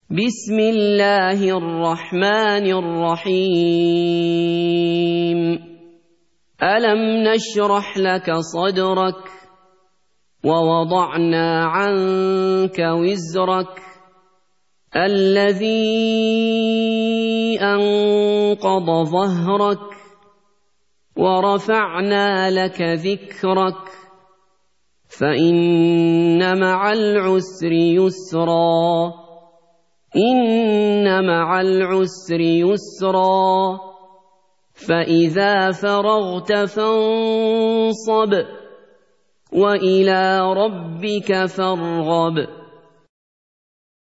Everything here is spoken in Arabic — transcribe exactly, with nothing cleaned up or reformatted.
بسم الله الرحمن الرحيم ألم نشرح لك صدرك ووضعنا عنك وزرك الذي أنقض ظهرك ورفعنا لك ذكرك فإن مع العسر يسرا إن مع العسر يسرا فإذا فرغت فانصب وإلى ربك فارغب.